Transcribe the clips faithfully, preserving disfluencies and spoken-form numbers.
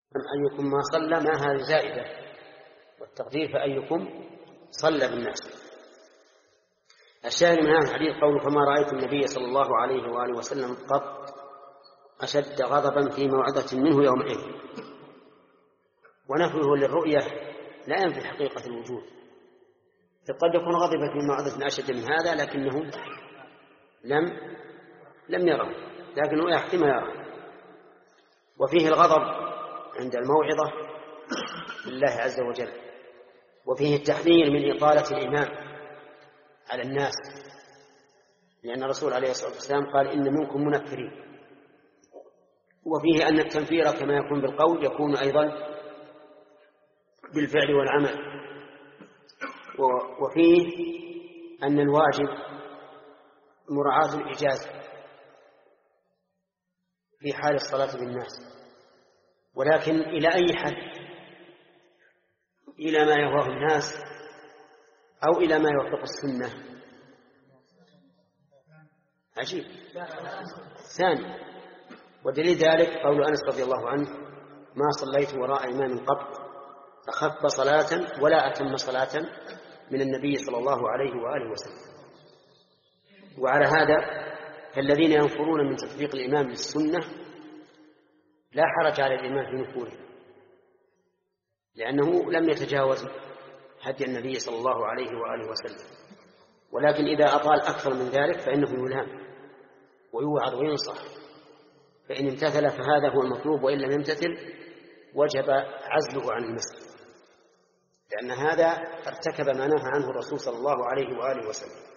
أم أيكم ما صلى، ما هذه زائدة، والتقدير فأيكم صلى بالناس. الشاهد من هذا الحديث قوله فما رأيت النبي صلى الله عليه وآله وسلم قط أشد غضبا في موعظة منه يومئذ. ونفيه للرؤية لا ينفي حقيقة الوجود، قد يكون غضب في موعظة أشد من هذا لكنه لم لم يره، لكنه يحتمل يره. وفيه الغضب عند الموعظة لله عز وجل، وفيه التحذير من إطالة الإمام على الناس، لأن الرسول عليه الصلاة والسلام قال إن منكم منفرين. وفيه أن التنفير كما يكون بالقول يكون أيضا بالفعل والعمل. وفيه أن الواجب مراعاة الإجازة في حال الصلاة بالناس، ولكن إلى أي حد؟ إلى ما يهواه الناس أو إلى ما يوافق السنة؟ عجيب. ثاني، ودليل ذلك قول أنس رضي الله عنه ما صليت وراء إمام قط أخف صلاة ولا أتم صلاة من النبي صلى الله عليه وآله وسلم. وعلى هذا فالذين ينفرون من تطبيق الإمام للسنة لا حرج على الإمام في نفوره، لأنه لم يتجاوز هدي النبي صلى الله عليه وآله وسلم. ولكن إذا أطال أكثر من ذلك فإنه يلام ويوعظ وينصح، فإن امتثل فهذا هو المطلوب، وإن لم يمتثل وجب عزله عن المسجد، لأن هذا ارتكب ما نهى عنه الرسول صلى الله عليه وآله وسلم.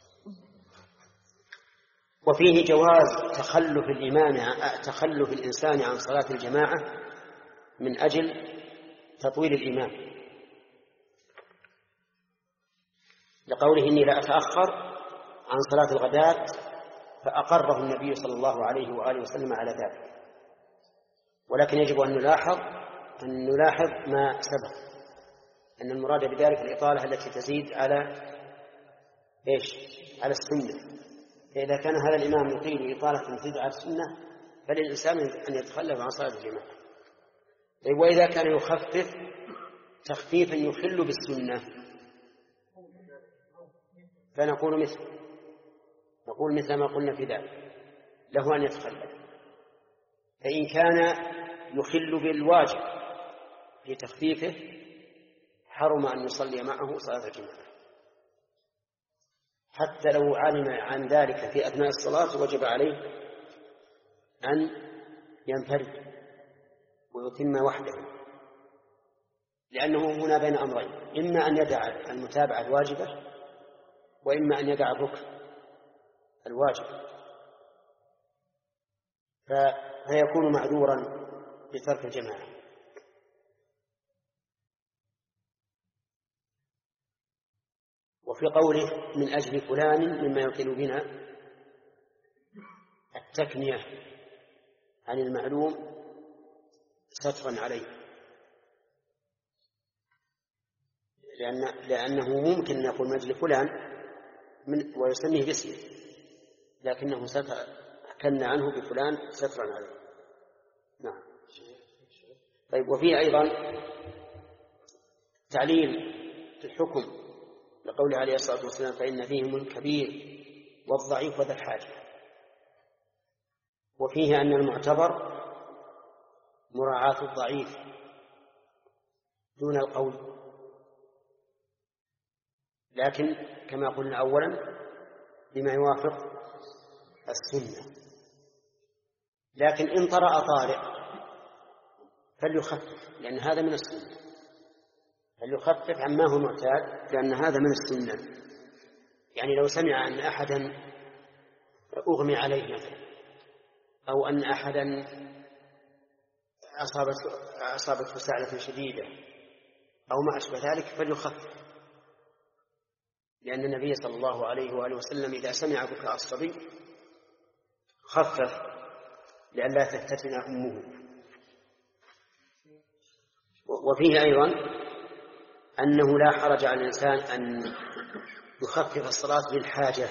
وفيه جواز تخلف الإمام تخلف الإنسان عن صلاة الجماعة من أجل تطويل الإمام، لقوله إني لا أتأخر عن صلاة الغداة فأقره النبي صلى الله عليه وآله وسلم على ذلك. ولكن يجب أن نلاحظ أن نلاحظ ما سبق، أن المراد بذلك الإطالة التي تزيد على إيش؟ على السنة. فإذا كان هذا الإمام يطيل إطالة تزيد على السنة فللإنسان أن يتخلف عن صلاة الجماعة. وإذا كان يخفف تخفيفا يخل بالسنة فنقول مثل نقول مثل ما قلنا في ذلك، له أن يتخلف. فإن كان يخل بالواجب في تخفيفه حرم أن يصلي معه صلاة الجماعة، حتى لو علم عن ذلك في أثناء الصلاة وجب عليه أن ينفرد ويتم وحده، لأنه هنا بين أمرين، إما أن يدع المتابعة الواجبة وإما أن يدع الركن الواجب، فيكون معذورا بترك الجماعة. وفي قوله من أجل فلان مما يمكن بنا التكنية عن المعلوم سترا عليه، لأن لأنه ممكن أن يقول من أجل فلان من ويسميه باسمه، لكنه كن عنه بفلان سترا عليه. نعم. طيب، وفيه أيضا تعليل الحكم لقوله عليه الصلاة والسلام فإن فيهم الكبير والضعيف وذا الحاجة. وفيه أن المعتبر مراعاة الضعيف دون القول، لكن كما قلنا أولا بما يوافق السنة. لكن إن طرأ طارئ فليخفف، لأن هذا من السنة، فليخفف عما هو معتاد، لأن هذا من السنة. يعني لو سمع أن أحدا أغمي عليه مثلا، أو أن أحدا أصابته أصابته سعلة شديدة أو ما أشبه ذلك فليخفف، لأن النبي صلى الله عليه وآله وسلم إذا سمع بكاء الصبي خفف لئلا تفتتن أمه. وفيه أيضا أنه لا حرج على الإنسان أن يخفف الصلاة للحاجة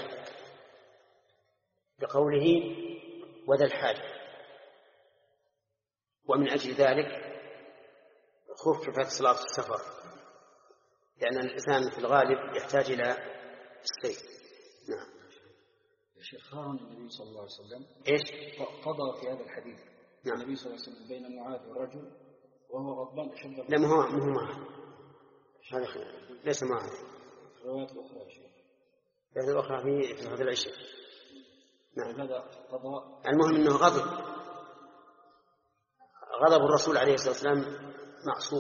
بقوله وذا الحاجة، ومن أجل ذلك خففت صلاة السفر، لأن الإنسان في الغالب يحتاج إلى السير. نعم. يا شيخ، قارن النبي صلى الله عليه وسلم إيش؟ قضى في هذا الحديث. نعم. النبي صلى الله عليه وسلم بين معاذ والرجل وهو غضبان أشد. لا، ما هو ما هو معه، هذا ليس معه. الروايات الأخرى يا شيخ، الروايات الأخرى في في هذا العشاء. نعم. هذا قضاء. المهم أنه غضب، غضب الرسول عليه الصلاة والسلام معصوم،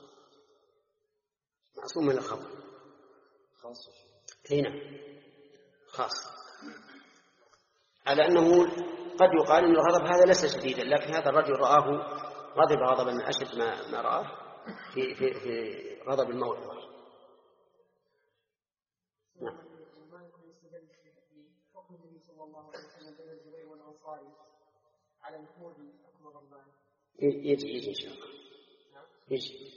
معصوم من الخطأ. خاص. هنا خاص، على أنه قد يقال أن الغضب هذا ليس شديدا، لكن هذا الرجل رآه غضب غضبا أشد ما ما رآه في في في غضب الموعظة. نعم. يجي يجي إن شاء الله يجي.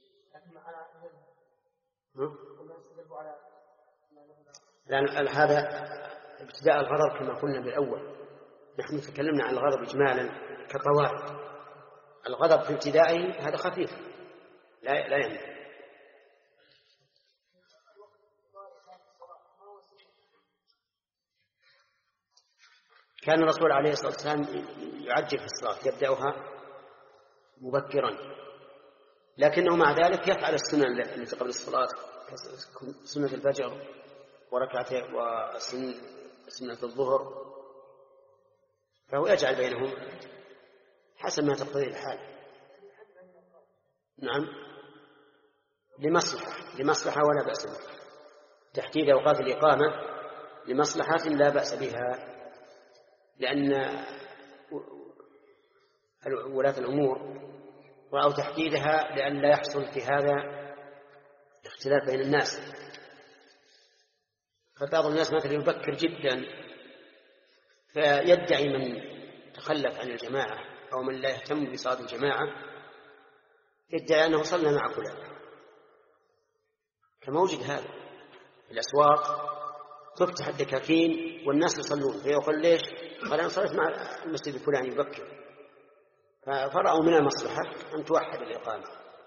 لأن هذا ابتداء الغضب كما قلنا بالأول، نحن تكلمنا عن الغضب إجمالا كقواعد. الغضب في ابتدائه هذا خفيف لا لا يمنع. كان الرسول عليه الصلاة والسلام يعجل في الصلاة، يبدأها مبكرا، لكنه مع ذلك يفعل السنن التي قبل الصلاة، سنة الفجر وركعتين وسنة الظهر، فهو يجعل بينهم حسب ما تقتضيه الحال. نعم، لمصلحة لمصلحة ولا بأس بها. تحديد أوقات الإقامة لمصلحة لا بأس بها، لأن ولاة الأمور رأوا تحديدها لأن لا يحصل في هذا اختلاف بين الناس. فبعض الناس مثلا يبكر جدا فيدعي من تخلف عن الجماعة أو من لا يهتم بصلاة الجماعة، يدعي أنه صلى مع فلان، كموجد هذا في الأسواق تفتح الدكاكين والناس يصلون، فيقول ليش؟ قال أنا صليت مع المسجد الفلاني يبكر، فرأوا من المصلحة أن توحد الإقامة.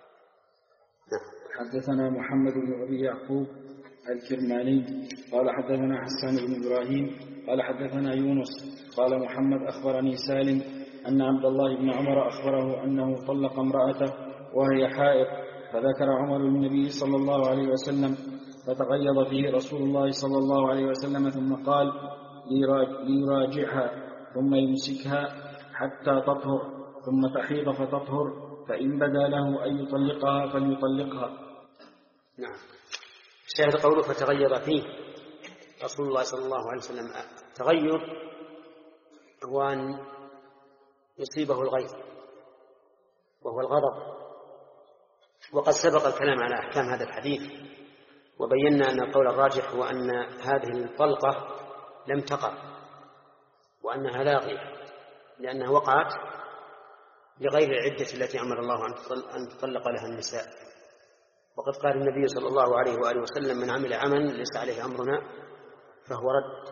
حدثنا محمد بن أبي يعقوب الكرماني قال حدثنا حسان بن إبراهيم قال حدثنا يونس قال محمد أخبرني سالم أن عبد الله بن عمر أخبره أنه طلق امرأته وهي حائض، فذكر عمر للنبي صلى الله عليه وسلم، فتغيظ فيه رسول الله صلى الله عليه وسلم ثم قال ليراجعها ثم يمسكها حتى تطهر ثم تحيض فتطهر، فإن بدا له أن يطلقها فليطلقها. نعم. شاهد قوله فتغيظ فيه رسول الله صلى الله عليه وسلم. تغير هو أن يصيبه الغيظ وهو الغضب، وقد سبق الكلام على أحكام هذا الحديث، وبينا أن القول الراجح هو أن هذه الطلقة لم تقع وأنها لاغية، لأنها وقعت لغير العدة التي أمر الله أن تطلق لها النساء. وقد قال النبي صلى الله عليه وآله وسلم من عمل عملا ليس عليه أمرنا فهو رد.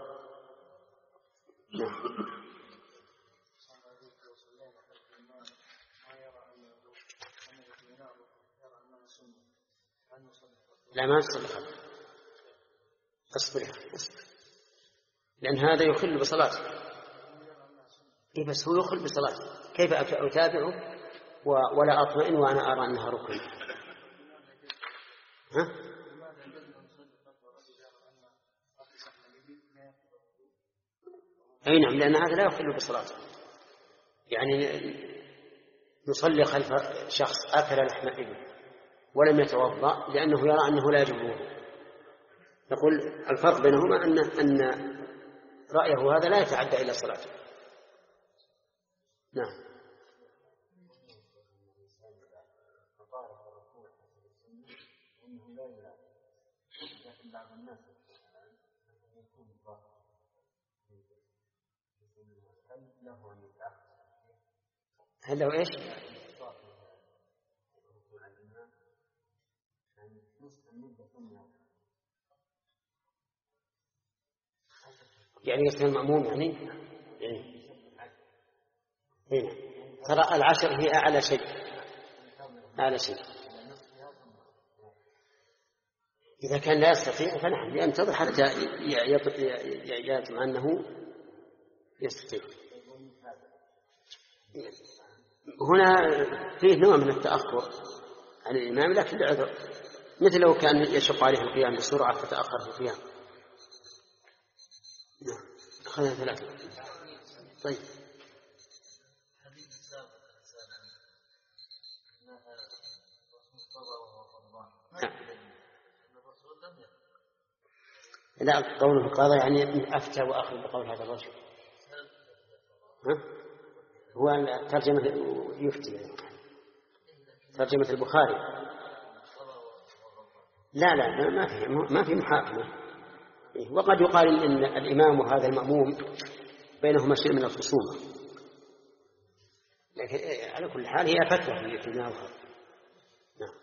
لا، ما تصلح، اصبرها لأن هذا يخل بصلاته. إيه بس هو يخل بصلاته، كيف أتابعه ولا أطمئن وأنا أرى أنها ركن؟ ها؟ أي نعم، لأن هذا لا يخل بصلاته. يعني نصلي خلف شخص أكل لحم إبل ولم يتوضأ لأنه يرى أنه لا يجب الوضوء، نقول الفرق بينهما أن أن رأيه هذا لا يتعدى إلى صلاته. نعم. هذا وإيش؟ يعني يصير المأموم يعني يعني هنا ترى العشر هي أعلى شيء، أعلى شيء. إذا كان لا يستطيع فنعم ينتظر حتى يطمع أنه يستطيع. هنا فيه نوع من التأخر عن الإمام لكن لعذر، مثل لو كان يشق عليه القيام بسرعة فتأخر في القيام. نعم أخذنا ثلاثة. طيب لا قوله القاضي يعني أفتى وأخذ بقول هذا الرجل. ها؟ هو ترجمة يفتي ترجمة البخاري. لا لا ما في ما في محاكمة. وقد يقال إن الإمام وهذا المأموم بينهما شيء من الخصومة، لكن على كل حال هي فتوى في الناظر. نعم.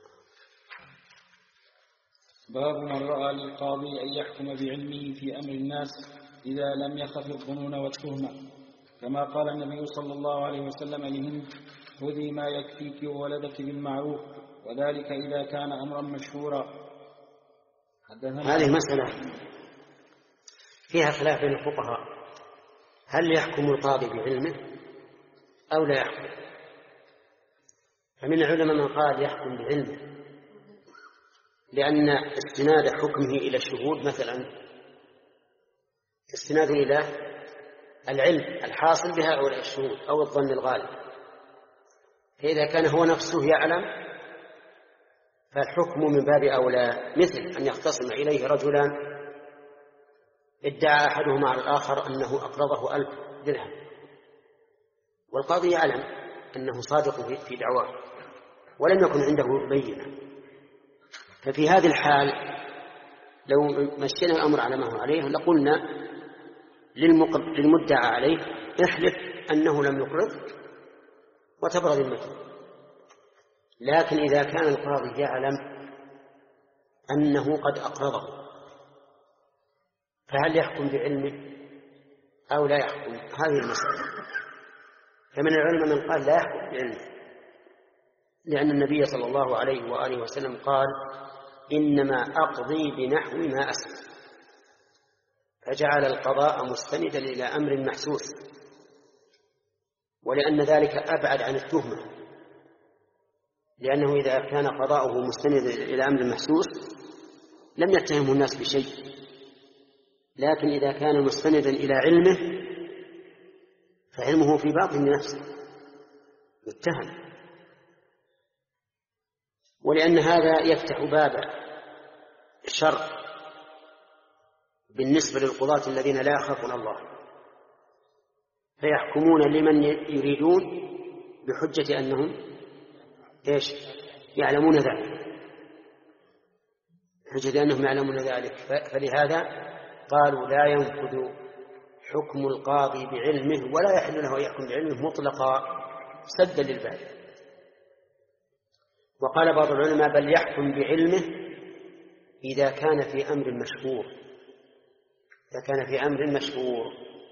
باب من رأى للقاضي أن يحكم بعلمه في أمر الناس إذا لم يخف الظنون والتهمة، كما قال النبي صلى الله عليه وسلم لهند: خذي ما يكفيك وولدك بالمعروف، وذلك إذا كان أمرا مشهورا. هذه المسألة فيها خلاف بين الفقهاء، هل يحكم القاضي بعلمه أو لا يحكم؟ فمن العلماء من قال يحكم بعلمه، لأن استناد حكمه إلى الشهود مثلا استناد إلى العلم الحاصل بهؤلاء الشهود أو الظن الغالب، فإذا كان هو نفسه يعلم فالحكم من باب أولى، مثل أن يختصم إليه رجلان ادعى أحدهما على الآخر أنه أقرضه ألف درهم، والقاضي يعلم أنه صادق في دعواه ولم يكن عنده بينة، ففي هذه الحال لو مشينا الأمر على ما هو عليه لقلنا للمدعى عليه احلف أنه لم يقرض وتبرأ ذمته. لكن إذا كان القاضي يعلم أنه قد أقرضه فهل يحكم بعلمه أو لا يحكم؟ هذه المسألة. فمن العلماء من قال لا يحكم بعلمه، لأن النبي صلى الله عليه وآله وسلم قال: إنما أقضي بنحو ما أسمع، فجعل القضاء مستندا إلى أمر محسوس، ولأن ذلك أبعد عن التهمة، لأنه إذا كان قضاؤه مستندا إلى أمر محسوس لم يتهمه الناس بشيء، لكن إذا كان مستندا إلى علمه فعلمه في باطن نفسه يتهم، ولأن هذا يفتح باب الشر بالنسبة للقضاة الذين لا يخافون الله، فيحكمون لمن يريدون بحجة أنهم إيش؟ يعلمون ذلك، حجة أنهم يعلمون ذلك. فلهذا قالوا لا ينفذ حكم القاضي بعلمه ولا يحل له أن يحكم بعلمه مطلقا سدا للباب. وقال بعض العلماء بل يحكم بعلمه إذا كان في أمر مشهور، إذا كان في أمر مشهور،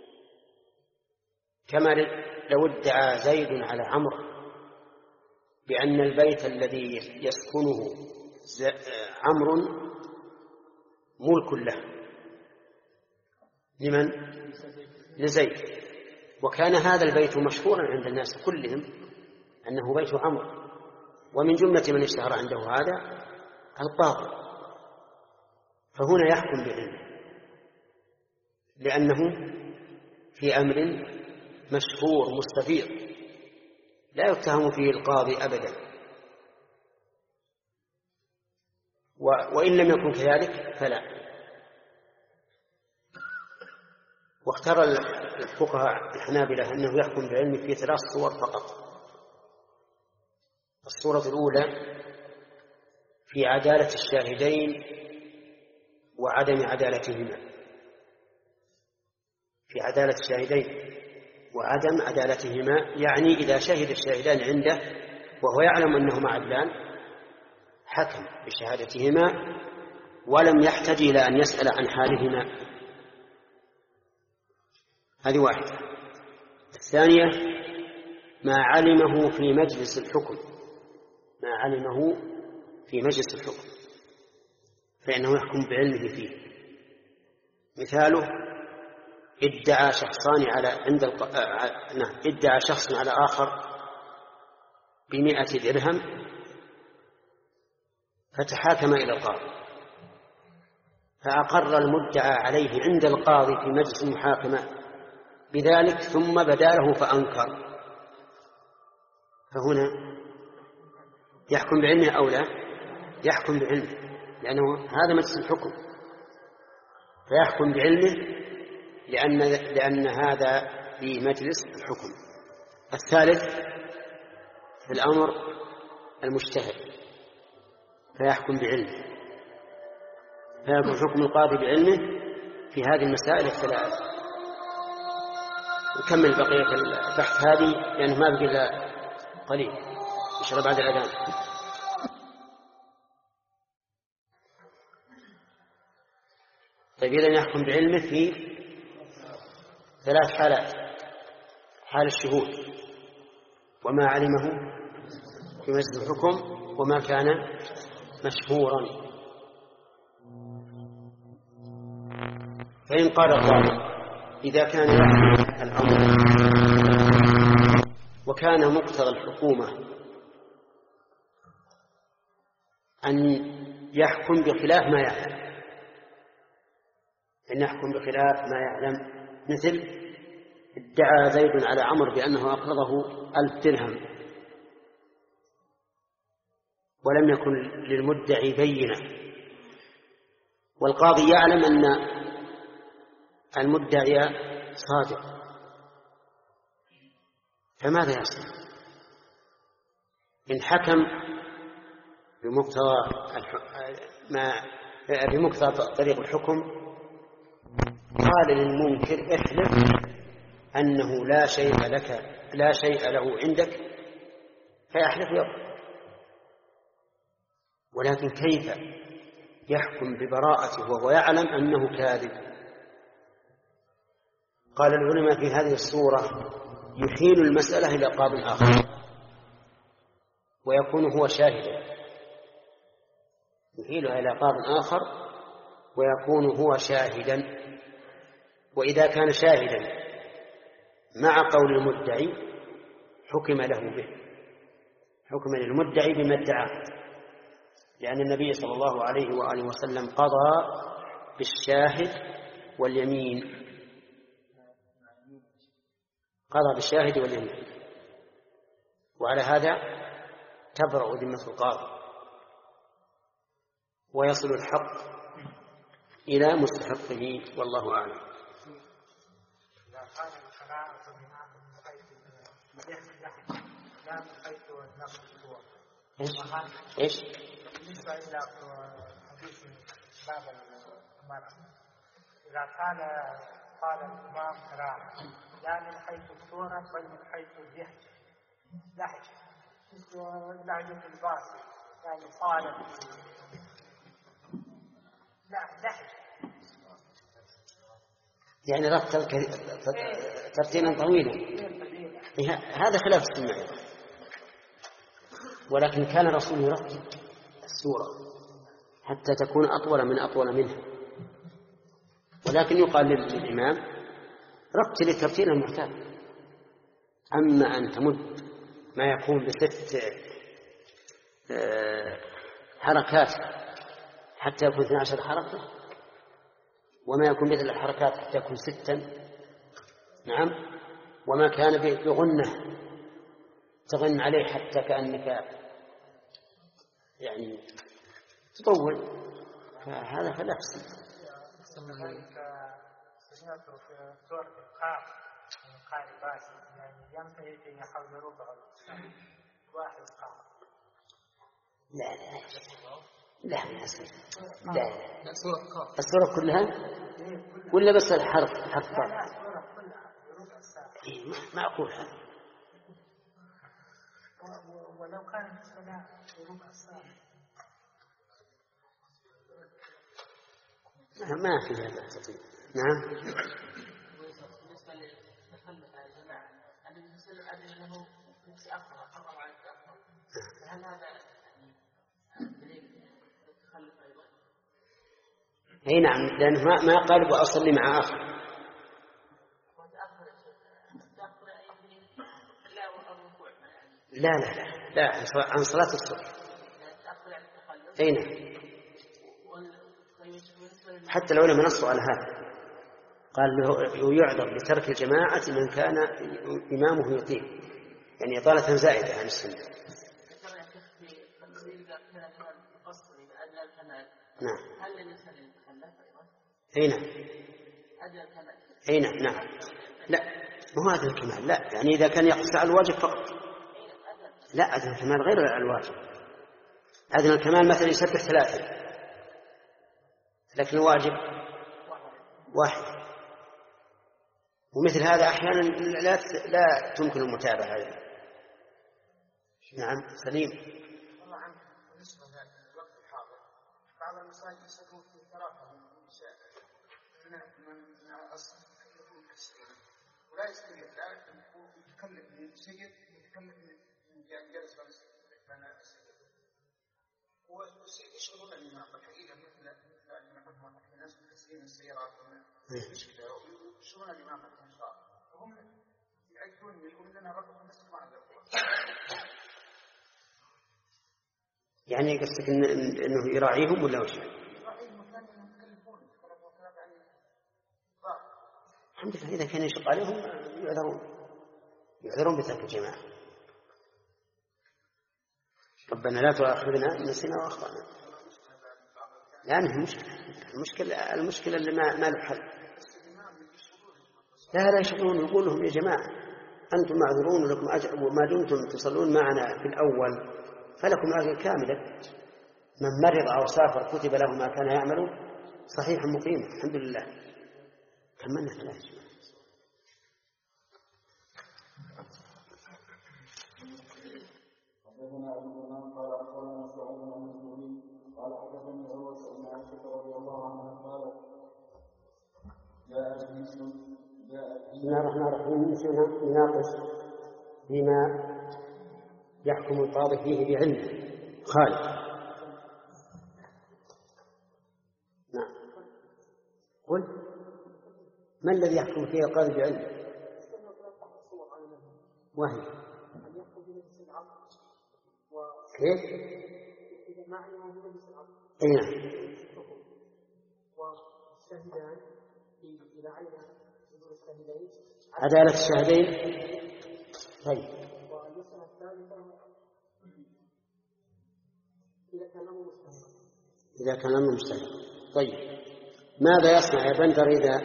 كما لو ادعى زيد على عمرو بأن البيت الذي يسكنه عمرو ملك له، لمن؟ لزيد، وكان هذا البيت مشهورا عند الناس كلهم أنه بيت عمرو، ومن جملة من اشتهر عنده هذا القاضي، فهنا يحكم بعلمه لأنه في أمر مشهور مستفيض لا يتهم فيه القاضي أبدا. وإن لم يكن كذلك فلا. واختار الفقهاء الحنابلة أنه يحكم بعلمه في ثلاث صور فقط. الصورة الأولى في عدالة الشاهدين وعدم عدالتهما، في عدالة الشاهدين وعدم عدالتهما، يعني إذا شهد الشاهدان عنده وهو يعلم أنهما عدلان حكم بشهادتهما ولم يحتج إلى أن يسأل عن حالهما. هذه واحدة. الثانية ما علمه في مجلس الحكم ما علمه في مجلس الحكم فإنه يحكم بعلمه فيه. مثاله ادعى شخصان على عند الق... آه... نعم ادعى شخص على آخر بمئة درهم فتحاكم إلى القاضي فأقر المدعى عليه عند القاضي في مجلس المحاكمة بذلك ثم بدا له فأنكر، فهنا يحكم بعلمه أو لا؟ يحكم بعلمه، لأنه هذا مجلس الحكم فيحكم بعلمه لأن, لأن هذا في مجلس الحكم. الثالث في الأمر المجتهد فيحكم بعلمه، فيكون حكم القاضي بعلمه في هذه المسائل الثلاث. نكمل بقية البحث هذه لأنه ما بقي إلا قليل إن شاء الله بعد الأذان. طيب إذن يحكم بعلمه في ثلاث حالات: حال الشهود وما علمه في مجلس الحكم وما كان مشهورا. فإن قال القاضي إذا كان الأمر وكان مقتضى الحكومة أن يحكم بخلاف ما يعلم، أن يحكم بخلاف ما يعلم، مثل ادعى زيد على عمرو بأنه أقرضه ألف درهم ولم يكن للمدعي بينة، والقاضي يعلم أن المدعي صادق، فماذا يصنع؟ إن حكم بمقتضى ما بمقتضى طريق الحكم قال للمنكر احلف أنه لا شيء لك لا شيء له عندك فيحلف يضرب. ولكن كيف يحكم ببراءته وهو يعلم أنه كاذب؟ قال العلماء في هذه الصورة يحيل المسألة إلى قاض آخر ويكون هو شاهدا، يحيلها إلى قاض آخر ويكون هو شاهدا. وإذا كان شاهدا مع قول المدعي حكم له به، حكم للمدعي بما ادعاه، لأن النبي صلى الله عليه وآله وسلم قضى بالشاهد واليمين، قضى بالشاهد واليمين، وعلى هذا تبرأ ذمة القاضي ويصل الحق إلى مستحقه، والله أعلم. إيش؟ إيش؟ بالنسبة إلى حديث باب المرأة، إذا قال قال الإمام قراءة لا من حيث الصورة بل من حيث اللهجة، لهجة مثل لهجة الباصري يعني قال لا لهجة يعني ربط ترتيلا طويلا، هذا خلاف السنة. ولكن كان الرسول يرتب السورة حتى تكون أطول من أطول منها، ولكن يقال للإمام رتل الترتيل المعتاد. أما أن تمد ما يكون بست حركات حتى يكون اثنتا عشرة حركة، وما يكون مثل الحركات حتى يكون ستا، نعم، وما كان بغنة تغن عليه حتى كأنك يعني تطول، فهذا خلاف السنة. سمعت في سورة القاف من قال باسي يعني ينتهي في حول ربع واحد قاف. لا لا لا لا لا السورة كلها ولا بس الحرف حرف لا السورة كلها بربع ساعة. معقول هذا؟ ولو كانت الصلاة بربع ساعة ما في هذا التطبيق. نعم. بالنسبة لتخلف الجماعة، أن المسلم أن له نفس أخر حرم على الأخر، هل هذا اي نعم، لأنه ما ما قال وأصلي مع آخر. لا لا لا لا عن صلاة الصبح. اي نعم، حتى لو لم نصوا على هذا قال له يعذر بترك الجماعة من كان إمامه يطيل، يعني إطالة زائدة عن السنة. نعم. أي نعم. أي نعم نعم. لا مو هذا الكمال، لا، يعني إذا كان يقصد على الواجب فقط. لا، أدنى الكمال غير الواجب. أدنى الكمال مثلا يسبح ثلاثة، لكن الواجب واحد. ومثل هذا أحيانا لا لا تمكن المتابعة. نعم سليم. والله عنك بالنسبة للوقت الحاضر بعض المساجد يسمون في ثلاثة من من أصل ولا يستطيع ذلك يتكلم من سجد يتكلم من جلس بين السجد ويشغلون الإمام الحقيقة مثل مثل الناس تسليم السيارات مشكلة ويشغلون الإمام الإنشاء وهم يعدون يقولون لنا ربكم نسمع مع يعني قصدك إن إنه يراعيهم ولا وش؟ الحمد لله إذا كان يشق عليهم يعذرون يعذرون بترك الجماعة. ربنا لا تؤاخذنا إن نسينا وأخطأنا. لأنه المشكلة المشكلة المشكلة اللي ما ما له حل. لا لا يشغلون، يقول لهم يا جماعة أنتم معذورون ولكم أجر، وما دمتم تصلون معنا في الأول فلكم أجر كاملة. من مرض أو سافر كتب له ما كان يعمل صحيحا مقيما. الحمد لله كملنا ثلاثة. حدثنا أبو اليمان قال أخبرنا سعيد بن مسعود قال حدثني عروة بن عائشة رضي الله عنها قالت جاء مسلم جاء بسم الله الرحمن الرحيم. نناقش فيما يحكم القاضي فيه بعلمه. خالد نعم قل ما الذي يحكم فيه القاضي بعلمه؟ وهي كيف؟ أي نعم. عدالة الشهدين. طيب إذا كان الأمر مستهل. طيب ماذا يصنع يا بندر إذا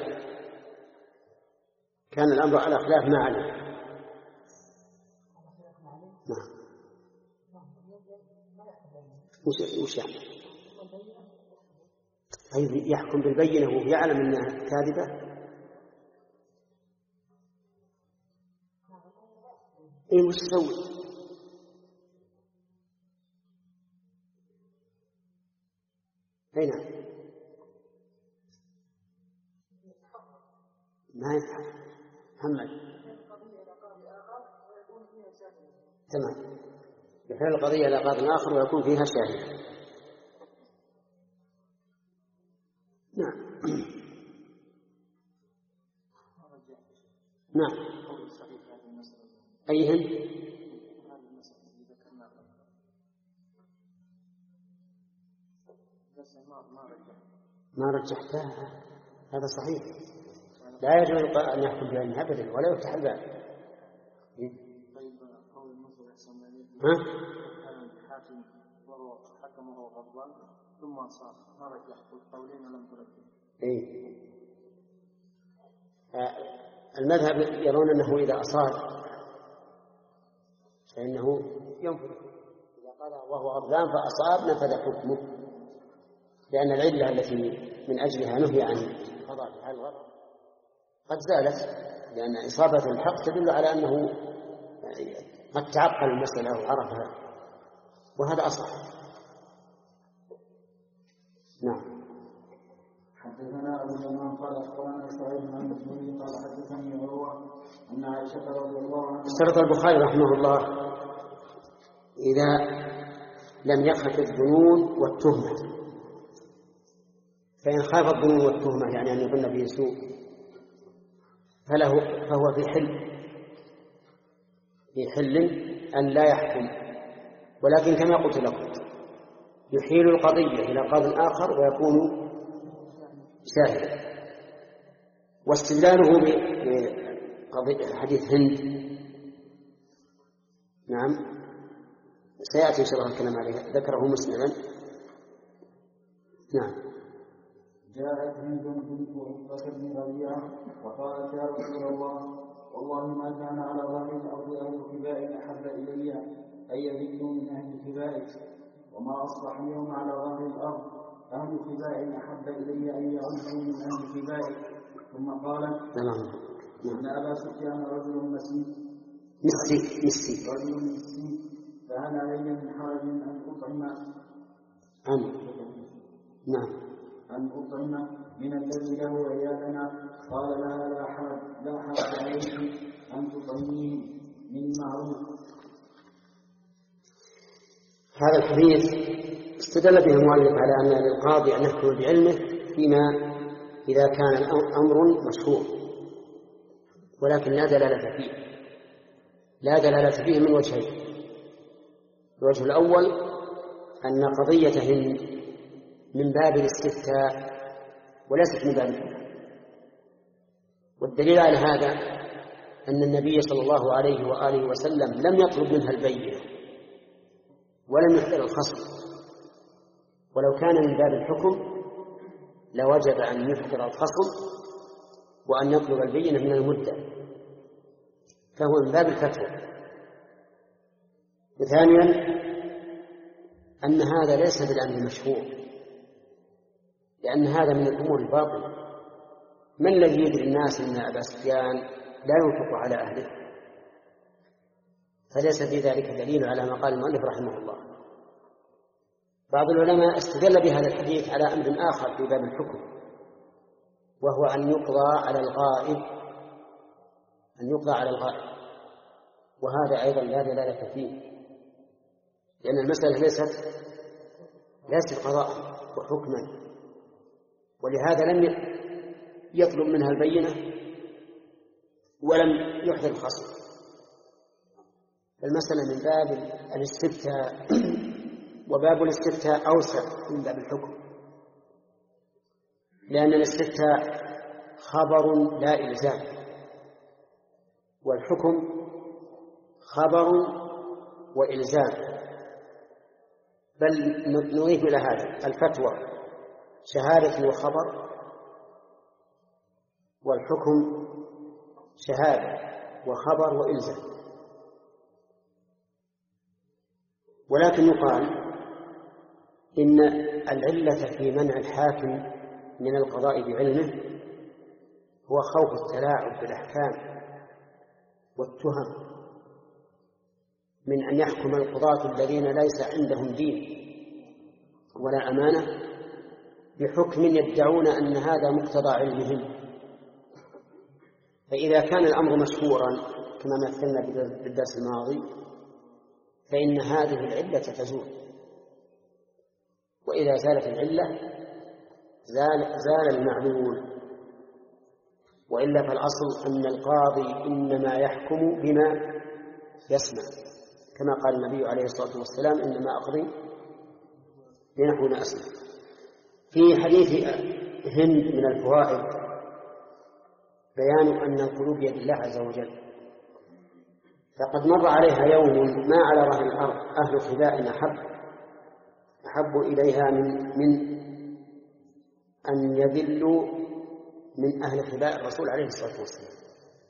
كان الأمر على خلاف ما عليه؟ نعم وش يعني؟ طيب يحكم بالبينة وهو يعلم أنها كاذبة؟ إيه وش يسوي؟ أي نعم ما يفعل محمد. تمام يحل القضية إلى قاضٍ آخر ويكون فيها شاهد. نعم نعم أيهن؟ ما رجحتها هذا صحيح. لا يجوز أن يحكم بأنها أبدا ولا يفتح الباب. ها؟ حكمه غضبان ثم صار ما رجح القولين ولم ترجح. إيه المذهب يرون أنه إذا أصاب فإنه ينفذ. إذا قال وهو غضبان فأصاب نفذ حكمه، لأن العلة التي من أجلها نهي عن قضاء على الغضب قد زالت، لأن إصابة الحق تدل على أنه قد تعقل المسألة وعرفها، وهذا أصح. نعم. حدثنا أبو اليمان قال أخبرنا سعيد بن مسعود قال حدثني عروة أن عائشة رضي الله عنها. اشترط البخاري رحمه الله إذا لم يخف الظنون والتهمة فإن خاف الظنون والتهمة يعني أن يظن به سوء فله فهو في حل في حل أن لا يحكم، ولكن كما قلت لكم يحيل القضية إلى قاض آخر ويكون شاهدا. واستدلاله بحديث هند نعم سيأتي إن شاء الله الكلام عليه، ذكره مسلما. نعم. جاءت هند بنت عتبة بن ربيعة وقالت يا رسول الله والله ما كان على ظهر الأرض أهل خباء أحب إلي أن يذلوا من أهل خبائك، وما أصبح اليوم على ظهر الأرض أهل خباء أحب إلي أن يعزوا من أهل خبائك. ثم قال إن أبا سفيان رجل مسيح مسيح مسيح رجل مسيح فهل علي من حرج أن أطعم أم نعم أن أطعم من الذي له عيادنا؟ قال لها لا حرج لا حرج عليك أن تطعميه من معروف. هذا الحديث استدل به المؤلف على أن للقاضي أن يحكم بعلمه فيما إذا كان الأمر مشهور، ولكن لا دلالة فيه لا دلالة فيه من وجهين. الوجه الأول أن قضية هند من باب الاستفتاء وليست من باب الحكم، والدليل على هذا أن النبي صلى الله عليه وآله وسلم لم يطلب منها البينة ولم يحضر الخصم، ولو كان من باب الحكم لوجب أن يحضر الخصم وأن يطلب البينة من المدعي، فهو من باب الفتوى. وثانيا أن هذا ليس بالأمر المشهور، لأن هذا من الأمور الباطلة. من الذي يدري الناس أن أبا سفيان لا ينفق على أهله؟ فليس في ذلك دليل على ما قال المؤلف رحمه الله. بعض العلماء استدل بهذا الحديث على أمر آخر في باب الحكم، وهو أن يقضى على الغائب أن يقضى على الغائب وهذا أيضا لا دلالة فيه، لأن المسألة ليست ليست قضاء وحكما، ولهذا لم يطلب منها البينة ولم يحضر الخصم. المسألة من باب الاستفتاء، وباب الاستفتاء أوسع من باب الحكم، لأن الاستفتاء خبر لا إلزام، والحكم خبر وإلزام. بل نضيف إلى هذا الفتوى شهادة وخبر، والحكم شهادة وخبر وإلزام. ولكن يقال إن العلة في منع الحاكم من القضاء بعلمه هو خوف التلاعب بالأحكام والتهم، من أن يحكم القضاة الذين ليس عندهم دين ولا أمانة بحكم يدعون أن هذا مقتضى علمهم. فإذا كان الأمر مشهورا كما مثلنا بالدرس الماضي فإن هذه العلة تزول، وإذا زالت العلة زال, زال المعلول. وإلا فالأصل أن القاضي إنما يحكم بما يسمع، كما قال النبي عليه الصلاة والسلام إنما أقضي بنحو ما أسمع. في حديث هند من الفوائد بيان أن القلوب بيد الله عز وجل، فقد مر عليها يوم ما على ظهر الأرض أهل خباء أحب أحب إليها من, من أن يذلوا من أهل خباء الرسول عليه الصلاة والسلام.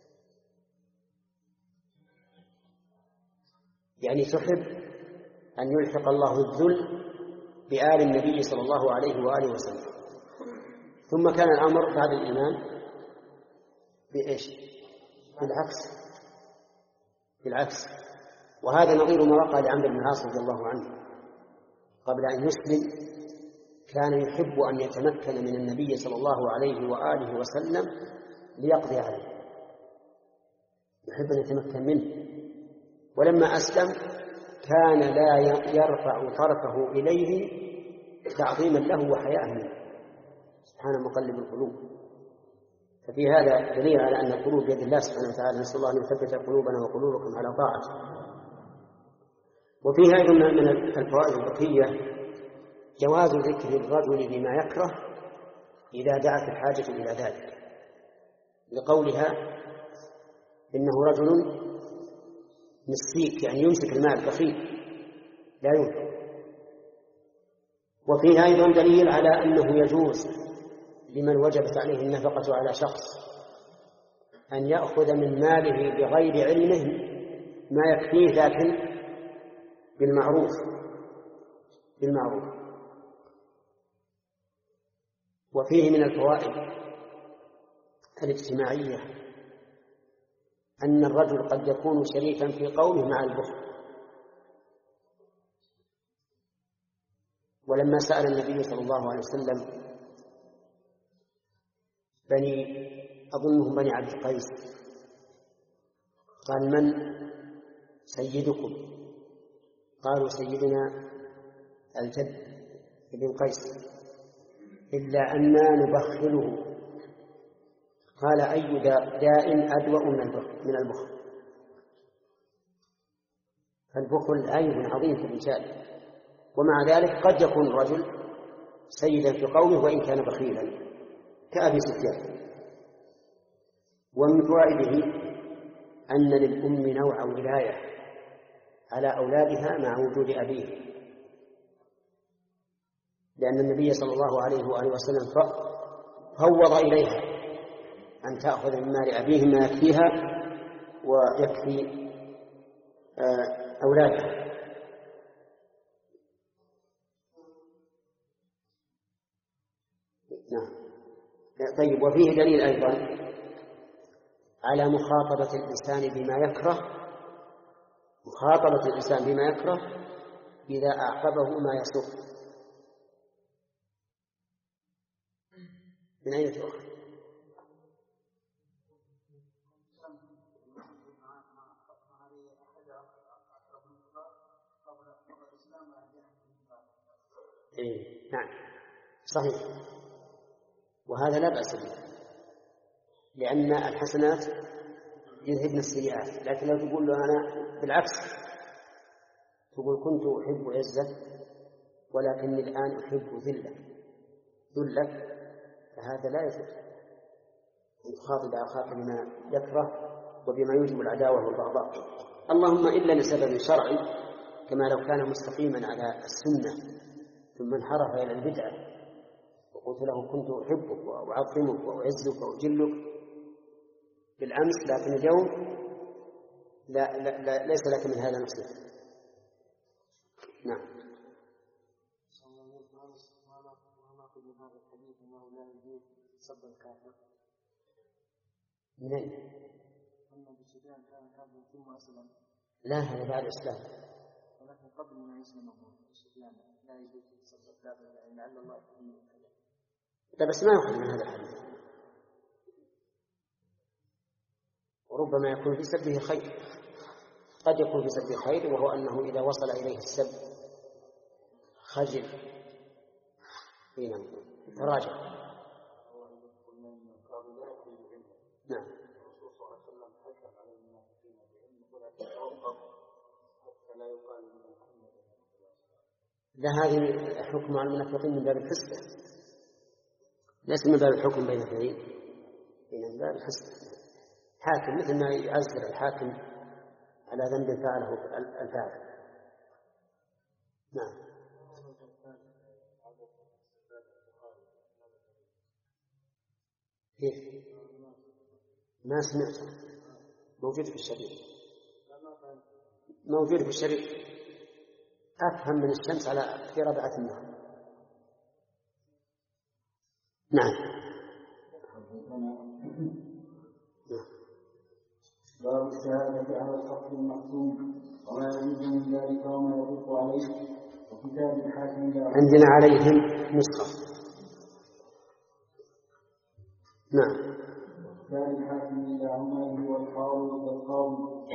يعني تحب أن يلحق الله الذل بآل النبي صلى الله عليه وآله وسلم. ثم كان الأمر بعد الإيمان بإيش؟ بالعكس بالعكس وهذا نظير ما وقع لعمرو بن العاص رضي الله عنه قبل أن يسلم، كان يحب أن يتمكن من النبي صلى الله عليه وآله وسلم ليقضي عليه، يحب أن يتمكن منه. ولما أسلم كان لا يرفع طرفه إليه تعظيما له وحياء منه، سبحانه مقلب القلوب. ففي هذا دليل على أن القلوب بيد الله سبحانه وتعالى، نسأل الله أن يثبت قلوبنا وقلوبكم على طاعته. وفيه أيضا من الفوائد البقية جواز ذكر الرجل بما يكره إذا دعت الحاجة إلى ذلك، لقولها إنه رجل مسيك، يعني يمسك المال بخيل لا ينفق. وفيه أيضا دليل على أنه يجوز لمن وجبت عليه النفقة على شخص أن يأخذ من ماله بغير علمه ما يكفيه، لكن بالمعروف بالمعروف. وفيه من الفوائد الاجتماعية أن الرجل قد يكون شريكا في قومه مع البخل. ولما سأل النبي صلى الله عليه وسلم بني أظنهم بني عبد القيس قال: من سيدكم؟ قالوا: سيدنا الجد ابن قيس، إلا أننا نبخله. قال: أي داء أدوأ من البخل؟ فالبخل عيب عظيم في الرجال، ومع ذلك قد يكون الرجل سيدا في قومه وإن كان بخيلا كأبي سفيان. ومن فوائده أن للأم نوع ولاية على أولادها مع وجود أبيه، لأن النبي صلى الله عليه وآله وسلم فوض إليها أن تأخذ من مال أبيه ما يكفيها ويكفي أولادها. نعم. طيب، وفيه دليل أيضا على مخاطبة الإنسان بما يكره، مخاطبة الإنسان بما يكره إذا أعقبه ما يسر. من أين تؤخذ؟ إيه نعم صحيح، وهذا لا بأس به، لأن الحسنات يذهبن السيئات. لكن لو تقول له أنا بالعكس، تقول: كنت أحب عزك ولكني الآن أحب ذلك ذلك فهذا لا يجوز أن تخاطب أخاك بما يكره وبما يوجب العداوة والبغضاء، اللهم إلا لسبب شرعي، كما لو كان مستقيما على السنة ثم انحرف إلى البدعة وقلت له: كنت أحبك وأعظمك وأعزك وأجلك بالأمس، لكن اليوم لا, لا, لا ليس لك من هذا نصيب. نعم. سب الكافر من أين؟ أن أبي سفيان كان كافرا ثم أسلم. لا، هذا بعد الإسلام، ولكن قبل ما يسلم أبو سفيان لا يجوز سب الكافر، يعني لعل الله يهديه. لا بس ما يأخذ من هذا الحديث، وربما يكون في سبه خير، قد يكون في سبه خير، وهو أنه إذا وصل إليه السب خجل حين تراجع. نعم. لا، هذه حكم على المنافقين من باب الحسبة، ليس من باب الحكم بين اثنين، من باب الحسبة. حاكم مثل ما يعزر الحاكم على ذنب فعله الفاعل. نعم. كيف؟ ما سمعت. موجود في الشريعة، موجود في الشريعة، أفهم من الشمس على في ربعة النهار. نعم. باب الشهادة على الخط المختوم وما يجوز من ذلك وما يضيق عليه. وكتاب الحاكم عندنا عليهم نسخة. نعم. وكتاب الحاكم إلى عماله والقاضي والقاضي.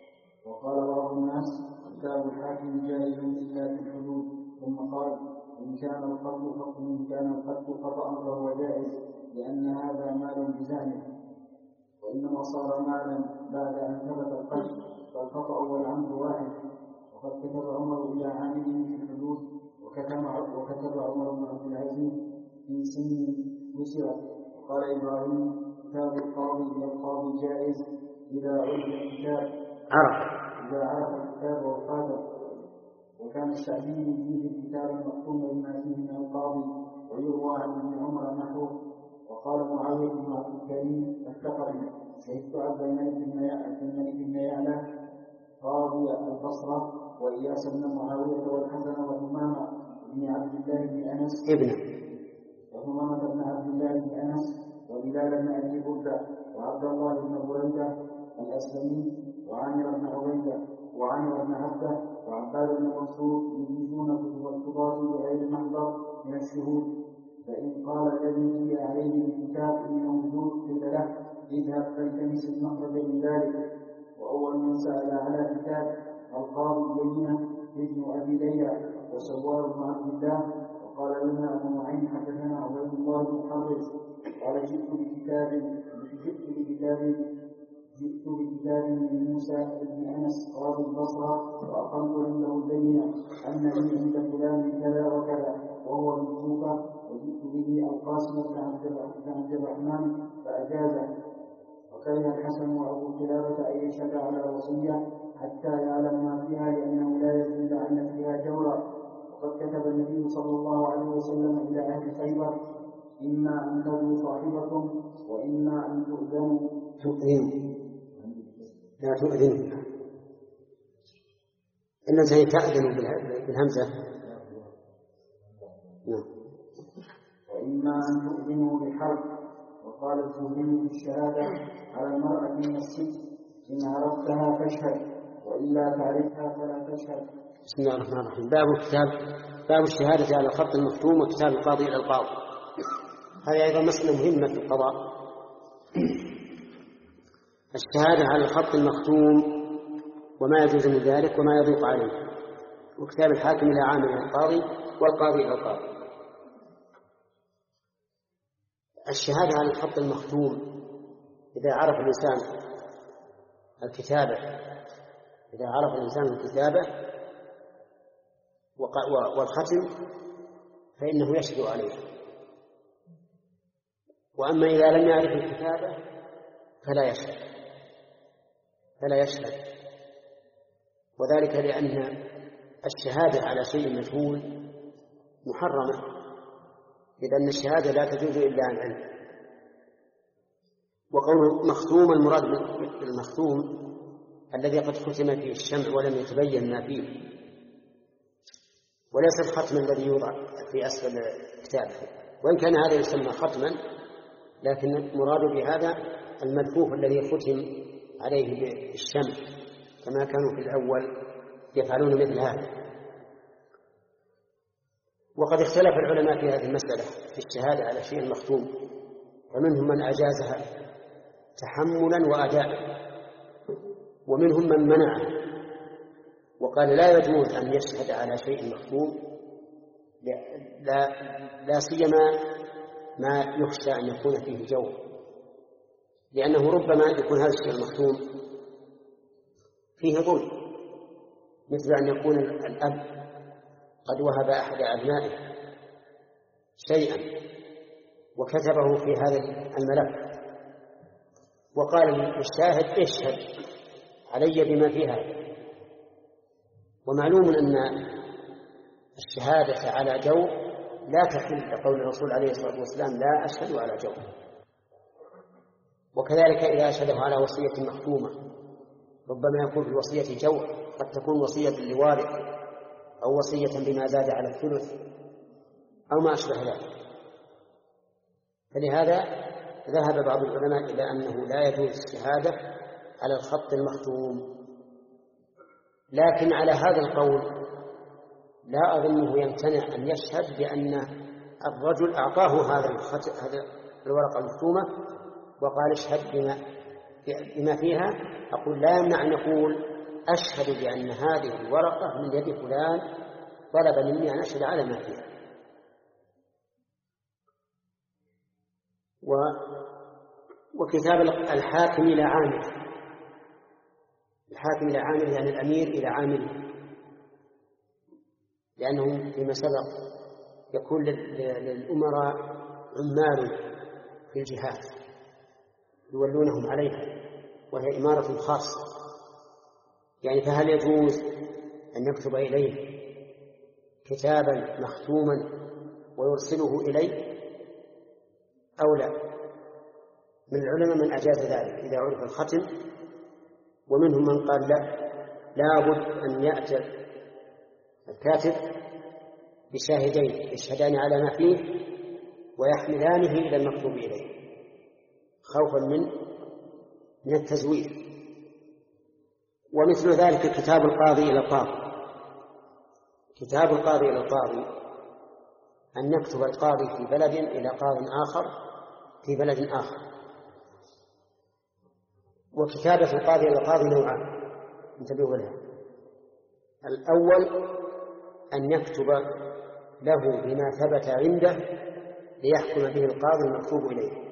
وقال بعض الناس: كتاب الحاكم جائز إلا في الحدود. ثم قال: إن وإن كان القتل خطأ إن كان القتل خطأ فهو جائز لأن هذا مال بزعمه، وإنما صار مالا بعد أن ثبت القتل، فالخطأ والعمد واحد. وقد كتب عمر إلى عامله في الحدود، وكتب عمر بن عبد العزيز في سن يسرة. وقال إبراهيم: كتاب القاضي إلى القاضي جائز إذا عرف الكتاب عرف إذا عرف الكتاب والقادر. وكان الشعبي فيه الكتاب المختوم بما فيه من القاضي، ويروى عن ابن عمر نحوه. وقال معاوية بن عبد الكريم الثقفي: شهدت عبد الملك بن يعلى قاضي البصرة وإياس بن معاوية والحسن وهمامة بن عبد الله بن أنس ابن وهمامة بن عبد الله بن أنس وبلال بن أبي بردة وعبد الله بن بريدة الأسلمي وعامر بن عبيدة وعامر بن عبده وعباد بن منصور يجيزون كتب القضاة بغير محضر من الشهود. فإن قال الذي جيء عليه الكتاب إنه جوء قيل له: اذهب فالتمس المخرج من ذلك. وأول من سأل على كتاب القاضي البينة ابن أبي ليلى وسوار بن عبد الله. وقال لنا أبو نعيم حدثنا عبيد الله بن حارث قال: جئت بكتاب جئت بكتاب جئت بكتاب من موسى بن أنس قاضي البصرة، وأقمت عنده البينة أن لي عند فلان كذا وكذا وهو بالكوفة، وجئت به القاسم بن عبد الرحمن فأجازه. وكره الحسن وأبو كلابة أن يشهد على وصية حتى يعلم ما فيها، لأنه لا يزيد أن فيها جورا. وقد كتب النبي صلى الله عليه وسلم إلى أهل خيبر: إما أن تدعوا صاحبكم وإما أن تؤذنوا تؤذن لا تؤذن إن زي تأذن بالهمزة نعم. وإما أن تؤذنوا بحرب. وقال الزهري في الشهادة على المرأة من الست: إن عرفتها فاشهد وإلا تعرفها فلا تشهد. بسم الله الرحمن الرحيم. باب الكتاب باب الشهادة على الخط المختوم وكتاب القاضي إلى القاضي. هذه أيضا مسألة مهمة في القضاء. الشهادة على الخط المختوم وما يجوز من ذلك وما يضيق عليه، وكتاب الحاكم إلى عامل القاضي والقاضي إلى القاضي. الشهادة على الخط المختوم إذا عرف الإنسان الكتابة إذا عرف الإنسان الكتابة والختم فإنه يشهد عليه. وأما إذا لم يعرف الكتابة فلا يشهد فلا يشهد وذلك لأن الشهادة على شيء مجهول محرمة، لأن الشهادة لا تجوز إلا عن علم. وقول مختوم المراد بالمختوم الذي قد ختم فيه الشمع ولم يتبين ما فيه، وليس الختم الذي يوضع في أسفل الكتاب، وإن كان هذا يسمى ختما، لكن المراد بهذا الملفوف الذي ختم عليه بالشمع كما كانوا في الأول يفعلون مثل هذا. وقد اختلف العلماء في هذه المسألة في الشهادة على شيء المختوم، فمنهم من أجازها تحملا وأداء، ومنهم من منعه وقال لا يجوز أن يشهد على شيء مختوم، لا, لا سيما ما يخشى أن يكون فيه جور، لأنه ربما يكون هذا الشيء المختوم فيه ظلم، مثل أن يكون الأب قد وهب أحد أبنائه شيئا وكتبه في هذا الملف وقال للشاهد اشهد علي بما فيها. ومعلوم أن الشهادة على جور لا تحل لقول الرسول عليه الصلاة والسلام لا أشهد على جور. وكذلك إذا أشهده على وصية مختومة ربما يكون في الوصية جور، قد تكون وصية لوارث أو وصية بما زاد على الثلث أو ما أشبه ذلك. فلهذا ذهب بعض العلماء إلى أنه لا يجوز الشهادة على الخط المختوم، لكن على هذا القول لا أظنه يمتنع أن يشهد بأن الرجل أعطاه هذا هذا الورقة المختومة وقال اشهد بما بما فيها. أقول لا يمنع أن يقول أشهد بأن هذه الورقة من يد فلان طلب مني أن أشهد على ما فيها، و وكتاب الحاكم إلى عامل، الحاكم إلى عامل يعني الأمير إلى عامل، لأنه فيما سبق يكون للأمراء عمال في الجهات يولونهم عليها، وهي إمارة خاصة. يعني فهل يجوز أن يكتب إليه كتابا مختوما ويرسله إليه أو لا؟ من العلماء من أجاز ذلك إذا عرف الختم، ومنهم من قال لا، لابد أن يأتي الكاتب بشاهدين يشهدان على ما فيه ويحملانه إلى المكتوب إليه خوفا من من التزوير. ومثل ذلك كتاب القاضي إلى القاضي، كتاب القاضي إلى القاضي أن يكتب القاضي في بلد إلى قاض آخر في بلد آخر. وكتابة القاضي إلى القاضي نوعان انتبهوا لها. الأول أن يكتب له بما ثبت عنده ليحكم به القاضي المكتوب إليه،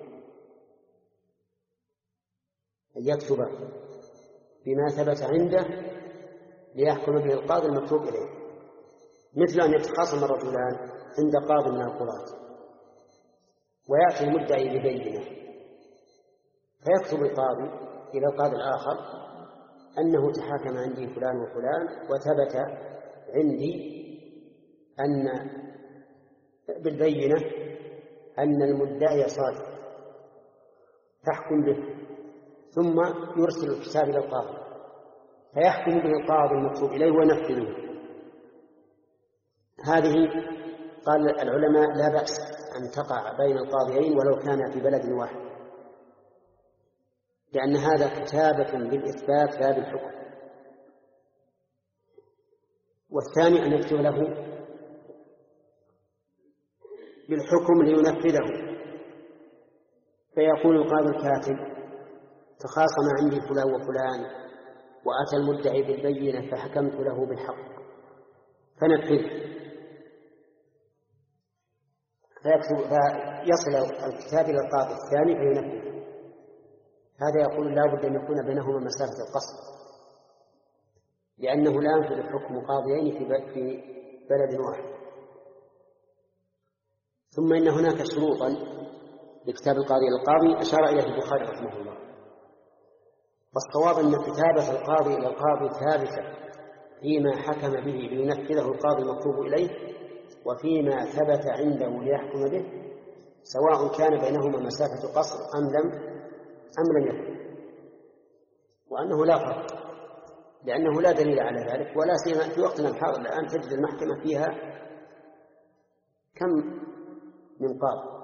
أن يكتب بما ثبت عنده ليحكم به القاضي المكتوب إليه، مثل أن يتخاصم الرجلان عند قاض من القضاة ويأتي المدعي ببينة، فيكتب القاضي إلى القاضي الآخر أنه تحاكم عندي فلان وفلان وثبت عندي أن بالبينة أن المدعي صادق تحكم به، ثم يرسل الكتاب إلى القاضي فيحكم به القاضي المكتوب إليه وينفذه. هذه قال العلماء لا بأس أن تقع بين القاضيين ولو كان في بلد واحد، لأن هذا كتابة بالإثبات لا بالحكم. والثاني أن يكتب له بالحكم لينفذه، فيقول القاضي الكاتب تخاصم عندي فلان وفلان وأتى المدعي بالبينة فحكمت له بالحق فنفذ، فيكتب فيصل الكتاب إلى القاضي الثاني فينفذ. هذا يقول لا بد أن يكون بينهما مسافة القصر، لأنه لا ينفذ الحكم قاضيين في بلد واحد. ثم إن هناك شروطا لكتاب القاضي إلى القاضي أشار إليه البخاري رحمه الله، والصواب أن كتابة القاضي إلى القاضي ثابتة فيما حكم به لينفذه القاضي المكتوب إليه، وفيما ثبت عنده ليحكم به، سواء كان بينهما مسافة قصر أم لم أم لم يكن، وأنه لا فرق، لأنه لا دليل على ذلك، ولا سيما في وقتنا الحاضر الآن تجد المحكمة فيها كم من قاضي.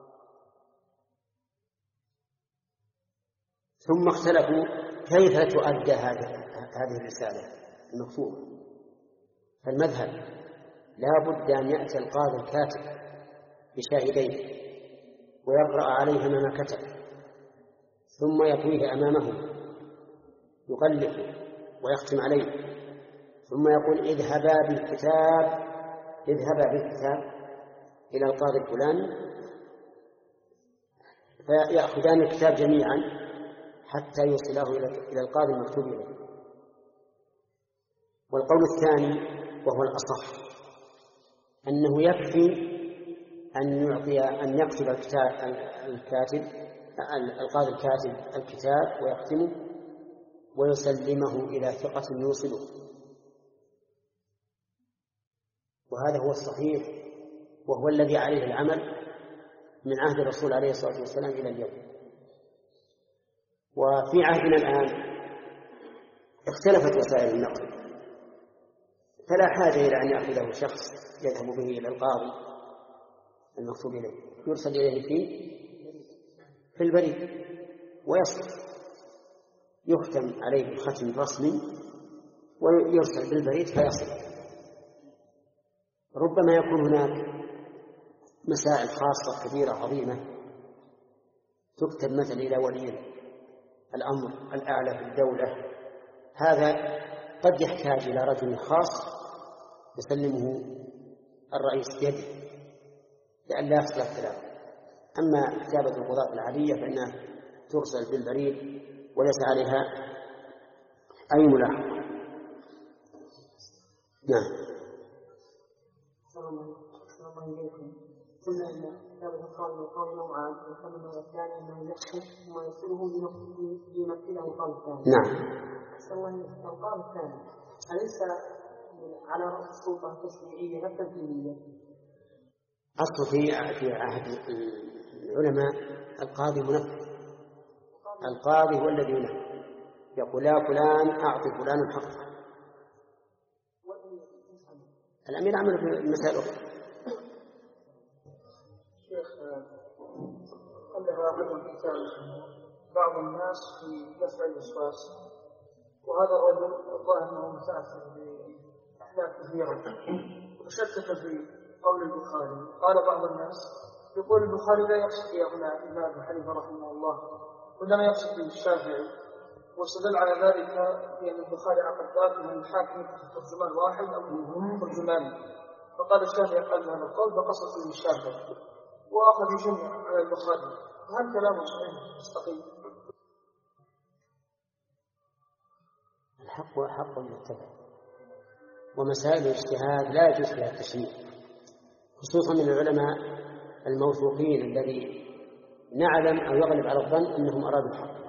ثم اختلفوا كيف تؤدى هذه الرسالة المكتوبة، فالمذهب لا بد أن يأتي القاضي الكاتب بشاهدين ويقرأ عليهما ما كتب، ثم يطويه أمامه يغلفه ويختم عليه، ثم يقول اذهبا بالكتاب اذهبا بالكتاب إلى القاضي الفلاني، فيأخذان الكتاب جميعا حتى يوصله إلى القاضي المكتوب إليه. والقول الثاني وهو الأصح أنه يكفي أن يعطي أن يكتب الكتاب الكاتب القاضي الكاتب الكتاب ويختمه ويسلمه إلى ثقة يوصله، وهذا هو الصحيح وهو الذي عليه العمل من عهد الرسول عليه الصلاة والسلام إلى اليوم. وفي عهدنا الآن اختلفت وسائل النقل، فلا حاجة إلى أن يأخذه شخص يذهب به إلى القاضي المكتوب إليه، يرسل إليه في في البريد ويصل يختم عليه بختم رسمي ويرسل بالبريد فيصل. ربما يكون هناك مسائل خاصة كبيرة عظيمة تكتب مثلا إلى ولي الأمر الأعلى في الدولة، هذا قد يحتاج إلى رجل خاص يسلمه الرئيس بيده لأن لا يصل الكلام. أما كتابة القضاء العادية فإنها ترسل بالبريد وليس عليها أي ملاحظة. نعم. السلام عليكم. قلنا ان كتاب القول والقول نوعان، وقلنا الثاني انه يحكم ثم يصله ليمثله القول الثاني. نعم. القول الثاني أليس على رأس السلطة التشريعية لا التنفيذية؟ أصل في في عهد العلماء القاضي منفذ، القاضي هو الذي ينفذ، يقول يا فلان أعطي فلان حقه. الأمير عمل بمسائل أخرى. شيخ عندها رجل كتاب بعض الناس في دفع الوسواس، وهذا الرجل الظاهر أنه متأثر بأحداث كثيرة وشكك في قول البخاري. قال بعض الناس يقول البخاري لا يقصد يا هنا الإمام أبو حنيفة رحمه الله، وإنما يقصد الشافعي، واستدل على ذلك بأن البخاري عقد باب من الحاكم يتخذ ترجمان واحد أو ترجمان، فقال الشافعي قال هذا القول فقصد به الشافعي وأخذ يجمع على البخاري. هل كلامه صحيح مستقيم؟ الحق حق متبع، ومسائل الاجتهاد لا يجوز فيها التشنيع، خصوصا من العلماء الموثوقين الذي نعلم أو يغلب على الظن أنهم أرادوا الحق.